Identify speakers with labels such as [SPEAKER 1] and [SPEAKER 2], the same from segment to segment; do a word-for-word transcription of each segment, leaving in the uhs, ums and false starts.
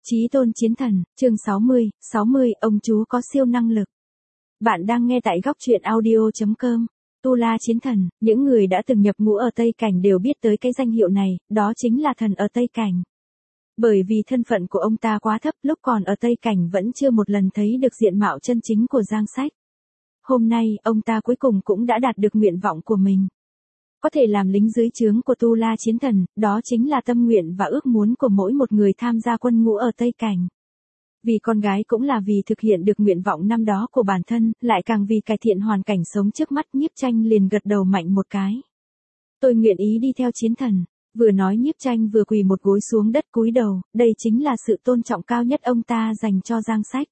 [SPEAKER 1] Chí tôn chiến thần, chương sáu mươi, sáu mươi, ông chú có siêu năng lực. Bạn đang nghe tại góc truyện audio.com. Tu La Chiến Thần, những người đã từng nhập ngũ ở Tây Cảnh đều biết tới cái danh hiệu này, đó chính là thần ở Tây Cảnh. Bởi vì thân phận của ông ta quá thấp, lúc còn ở Tây Cảnh vẫn chưa một lần thấy được diện mạo chân chính của Giang Sách. Hôm nay, ông ta cuối cùng cũng đã đạt được nguyện vọng của mình. Có thể làm lính dưới trướng của Tu La Chiến Thần, đó chính là tâm nguyện và ước muốn của mỗi một người tham gia quân ngũ ở Tây Cảnh. Vì con gái cũng là vì thực hiện được nguyện vọng năm đó của bản thân, lại càng vì cải thiện hoàn cảnh sống trước mắt. Nhiếp Tranh liền gật đầu mạnh một cái. Tôi nguyện ý đi theo chiến thần. Vừa nói Nhiếp Tranh vừa quỳ một gối xuống đất cúi đầu, đây chính là sự tôn trọng cao nhất ông ta dành cho Giang Sách.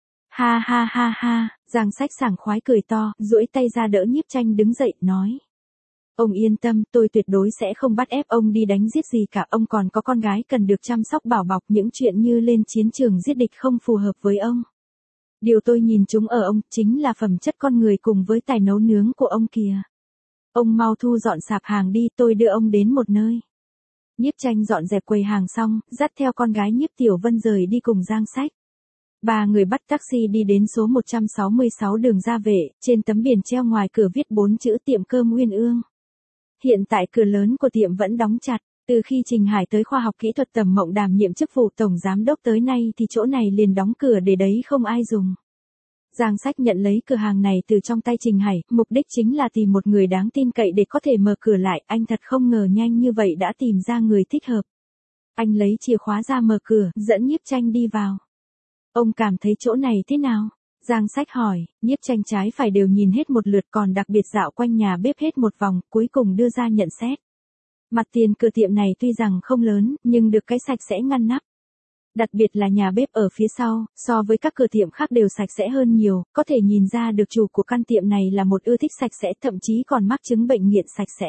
[SPEAKER 1] Ha ha ha ha, Giang Sách sảng khoái cười to, duỗi tay ra đỡ Nhiếp Tranh đứng dậy, nói. Ông yên tâm, tôi tuyệt đối sẽ không bắt ép ông đi đánh giết gì cả, ông còn có con gái cần được chăm sóc bảo bọc, những chuyện như lên chiến trường giết địch không phù hợp với ông. Điều tôi nhìn chúng ở ông chính là phẩm chất con người cùng với tài nấu nướng của ông kìa. Ông mau thu dọn sạp hàng đi, tôi đưa ông đến một nơi. Nhiếp Tranh dọn dẹp quầy hàng xong, dắt theo con gái Nhiếp Tiểu Vân rời đi cùng Giang Sách. Ba người bắt taxi đi đến số một trăm sáu mươi sáu đường Gia Vệ, trên tấm biển treo ngoài cửa viết bốn chữ tiệm cơm Uyên Ương. Hiện tại cửa lớn của tiệm vẫn đóng chặt, từ khi Trình Hải tới khoa học kỹ thuật Tầm Mộng đảm nhiệm chức vụ tổng giám đốc tới nay thì chỗ này liền đóng cửa để đấy không ai dùng. Giang Sách nhận lấy cửa hàng này từ trong tay Trình Hải, mục đích chính là tìm một người đáng tin cậy để có thể mở cửa lại, anh thật không ngờ nhanh như vậy đã tìm ra người thích hợp. Anh lấy chìa khóa ra mở cửa, dẫn Nhiếp Tranh đi vào. Ông cảm thấy chỗ này thế nào? Giang Sách hỏi. Nhiếp Tranh trái phải đều nhìn hết một lượt, còn đặc biệt dạo quanh nhà bếp hết một vòng, cuối cùng đưa ra nhận xét. Mặt tiền cửa tiệm này tuy rằng không lớn, nhưng được cái sạch sẽ ngăn nắp. Đặc biệt là nhà bếp ở phía sau, so với các cửa tiệm khác đều sạch sẽ hơn nhiều, có thể nhìn ra được chủ của căn tiệm này là một ưa thích sạch sẽ, thậm chí còn mắc chứng bệnh nghiện sạch sẽ.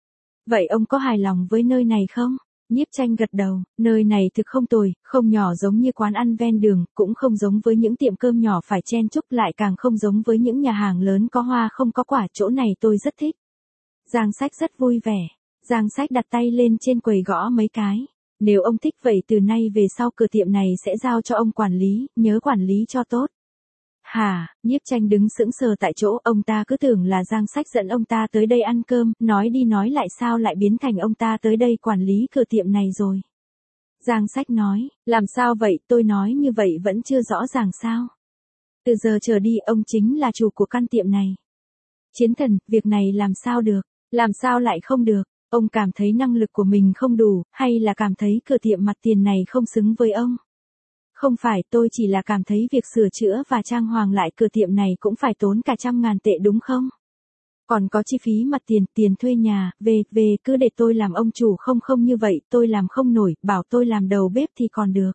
[SPEAKER 1] Vậy ông có hài lòng với nơi này không? Nhiếp Tranh gật đầu, nơi này thực không tồi, không nhỏ giống như quán ăn ven đường, cũng không giống với những tiệm cơm nhỏ phải chen chúc, lại càng không giống với những nhà hàng lớn có hoa không có quả, chỗ này tôi rất thích. Giang Sách rất vui vẻ. Giang Sách đặt tay lên trên quầy gõ mấy cái. Nếu ông thích vậy từ nay về sau cửa tiệm này sẽ giao cho ông quản lý, nhớ quản lý cho tốt. Hả, Nhiếp Tranh đứng sững sờ tại chỗ, ông ta cứ tưởng là Giang Sách dẫn ông ta tới đây ăn cơm, nói đi nói lại sao lại biến thành ông ta tới đây quản lý cửa tiệm này rồi. Giang Sách nói, làm sao vậy, tôi nói như vậy vẫn chưa rõ ràng sao. Từ giờ trở đi ông chính là chủ của căn tiệm này. Chiến thần, việc này làm sao được, làm sao lại không được, ông cảm thấy năng lực của mình không đủ, hay là cảm thấy cửa tiệm mặt tiền này không xứng với ông? Không phải, tôi chỉ là cảm thấy việc sửa chữa và trang hoàng lại cửa tiệm này cũng phải tốn cả trăm ngàn tệ đúng không? Còn có chi phí mặt tiền, tiền thuê nhà, về, về, cứ để tôi làm ông chủ, không không như vậy, tôi làm không nổi, bảo tôi làm đầu bếp thì còn được.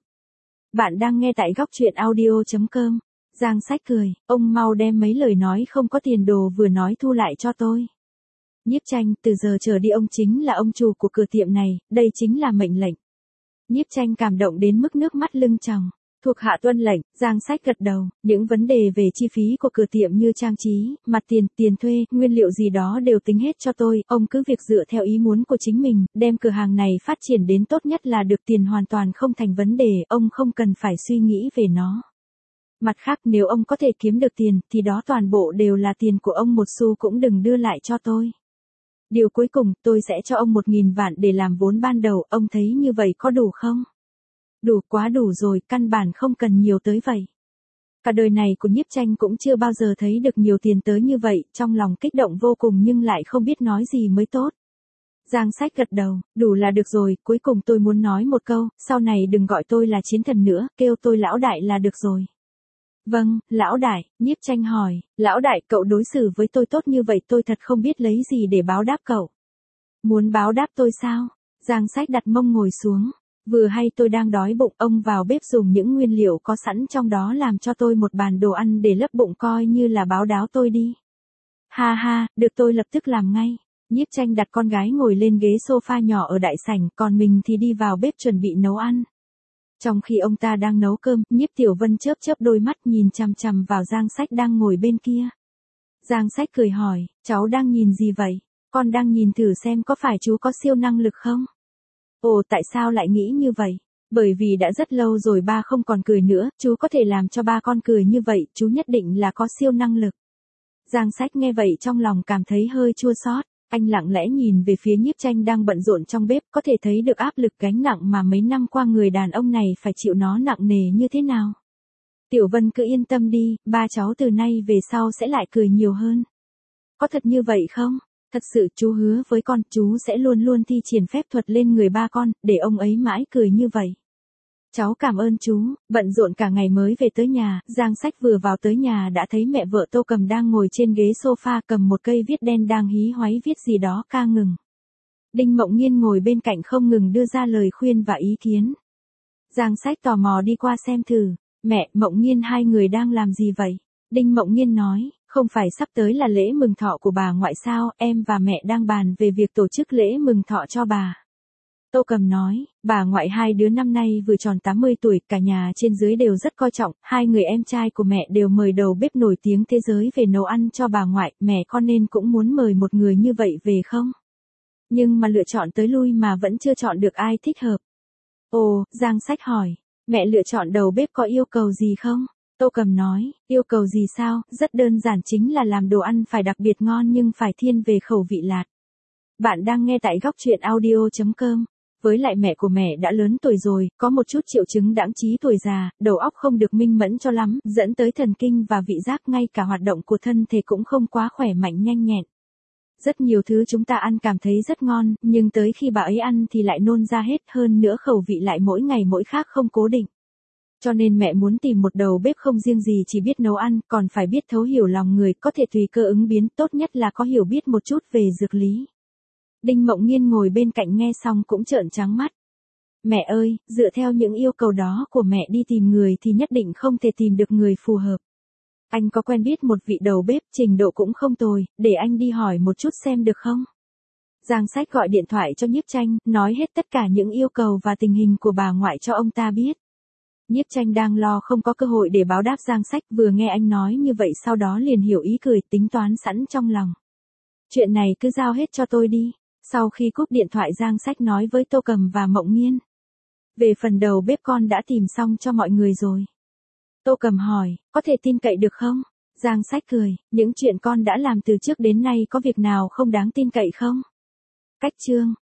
[SPEAKER 1] Bạn đang nghe tại góc truyện audio.com. Giang Sách cười, ông mau đem mấy lời nói không có tiền đồ vừa nói thu lại cho tôi. Nhiếp Tranh, từ giờ trở đi ông chính là ông chủ của cửa tiệm này, đây chính là mệnh lệnh. Nhiếp Tranh cảm động đến mức nước mắt lưng tròng. Thuộc hạ tuân lệnh. Giang Sách gật đầu, những vấn đề về chi phí của cửa tiệm như trang trí, mặt tiền, tiền thuê, nguyên liệu gì đó đều tính hết cho tôi, ông cứ việc dựa theo ý muốn của chính mình, đem cửa hàng này phát triển đến tốt nhất là được, tiền hoàn toàn không thành vấn đề, ông không cần phải suy nghĩ về nó. Mặt khác, nếu ông có thể kiếm được tiền, thì đó toàn bộ đều là tiền của ông, một xu cũng đừng đưa lại cho tôi. Điều cuối cùng, tôi sẽ cho ông một nghìn vạn để làm vốn ban đầu, ông thấy như vậy có đủ không? Đủ, quá đủ rồi, căn bản không cần nhiều tới vậy. Cả đời này của Nhiếp Tranh cũng chưa bao giờ thấy được nhiều tiền tới như vậy, trong lòng kích động vô cùng nhưng lại không biết nói gì mới tốt. Giang Sách gật đầu, đủ là được rồi, cuối cùng tôi muốn nói một câu, sau này đừng gọi tôi là chiến thần nữa, kêu tôi lão đại là được rồi. Vâng, lão đại. Nhiếp Tranh hỏi, lão đại, cậu đối xử với tôi tốt như vậy tôi thật không biết lấy gì để báo đáp cậu. Muốn báo đáp tôi sao? Giang Sách đặt mông ngồi xuống. Vừa hay tôi đang đói bụng, ông vào bếp dùng những nguyên liệu có sẵn trong đó làm cho tôi một bàn đồ ăn để lấp bụng coi như là báo đáo tôi đi. Ha ha, được, tôi lập tức làm ngay. Nhiếp Tranh đặt con gái ngồi lên ghế sofa nhỏ ở đại sảnh, còn mình thì đi vào bếp chuẩn bị nấu ăn. Trong khi ông ta đang nấu cơm, Nhiếp Tiểu Vân chớp chớp đôi mắt nhìn chằm chằm vào Giang Sách đang ngồi bên kia. Giang Sách cười hỏi, cháu đang nhìn gì vậy? Con đang nhìn thử xem có phải chú có siêu năng lực không? Ồ, tại sao lại nghĩ như vậy? Bởi vì đã rất lâu rồi ba không còn cười nữa, chú có thể làm cho ba con cười như vậy, chú nhất định là có siêu năng lực. Giang Sách nghe vậy trong lòng cảm thấy hơi chua xót. Anh lặng lẽ nhìn về phía Nhiếp Tranh đang bận rộn trong bếp, có thể thấy được áp lực gánh nặng mà mấy năm qua người đàn ông này phải chịu nó nặng nề như thế nào. Tiểu Vân cứ yên tâm đi, ba cháu từ nay về sau sẽ lại cười nhiều hơn. Có thật như vậy không? Thật sự chú hứa với con, chú sẽ luôn luôn thi triển phép thuật lên người ba con, để ông ấy mãi cười như vậy. Cháu cảm ơn chú. Bận rộn cả ngày mới về tới nhà, Giang Sách vừa vào tới nhà đã thấy mẹ vợ Tô Cầm đang ngồi trên ghế sofa cầm một cây viết đen đang hí hoáy viết gì đó ca ngừng. Đinh Mộng Nghiên ngồi bên cạnh không ngừng đưa ra lời khuyên và ý kiến. Giang Sách tò mò đi qua xem thử. Mẹ, Mộng Nghiên hai người đang làm gì vậy? Đinh Mộng Nghiên nói, không phải sắp tới là lễ mừng thọ của bà ngoại sao, em và mẹ đang bàn về việc tổ chức lễ mừng thọ cho bà. Tô Cầm nói, bà ngoại hai đứa năm nay vừa tròn tám mươi tuổi, cả nhà trên dưới đều rất coi trọng, hai người em trai của mẹ đều mời đầu bếp nổi tiếng thế giới về nấu ăn cho bà ngoại, mẹ con nên cũng muốn mời một người như vậy về không? Nhưng mà lựa chọn tới lui mà vẫn chưa chọn được ai thích hợp. Ồ, Giang Sách hỏi, mẹ lựa chọn đầu bếp có yêu cầu gì không? Tô Cầm nói, yêu cầu gì sao, rất đơn giản chính là làm đồ ăn phải đặc biệt ngon nhưng phải thiên về khẩu vị lạt. Bạn đang nghe tại góc truyện audio chấm com. Với lại mẹ của mẹ đã lớn tuổi rồi, có một chút triệu chứng đãng trí tuổi già, đầu óc không được minh mẫn cho lắm, dẫn tới thần kinh và vị giác, ngay cả hoạt động của thân thể cũng không quá khỏe mạnh nhanh nhẹn. Rất nhiều thứ chúng ta ăn cảm thấy rất ngon, nhưng tới khi bà ấy ăn thì lại nôn ra hết, hơn nữa khẩu vị lại mỗi ngày mỗi khác không cố định. Cho nên mẹ muốn tìm một đầu bếp không riêng gì chỉ biết nấu ăn, còn phải biết thấu hiểu lòng người, có thể tùy cơ ứng biến, tốt nhất là có hiểu biết một chút về dược lý. Đinh Mộng Nghiên ngồi bên cạnh nghe xong cũng trợn trắng mắt. Mẹ ơi, dựa theo những yêu cầu đó của mẹ đi tìm người thì nhất định không thể tìm được người phù hợp. Anh có quen biết một vị đầu bếp, trình độ cũng không tồi, để anh đi hỏi một chút xem được không? Giang Sách gọi điện thoại cho Nhiếp Tranh, nói hết tất cả những yêu cầu và tình hình của bà ngoại cho ông ta biết. Nhiếp Tranh đang lo không có cơ hội để báo đáp Giang Sách, vừa nghe anh nói như vậy sau đó liền hiểu ý cười, tính toán sẵn trong lòng. Chuyện này cứ giao hết cho tôi đi. Sau khi cúp điện thoại Giang Sách nói với Tô Cầm và Mộng Nghiên. Về phần đầu bếp con đã tìm xong cho mọi người rồi. Tô Cầm hỏi, có thể tin cậy được không? Giang Sách cười, những chuyện con đã làm từ trước đến nay có việc nào không đáng tin cậy không? Cách chương.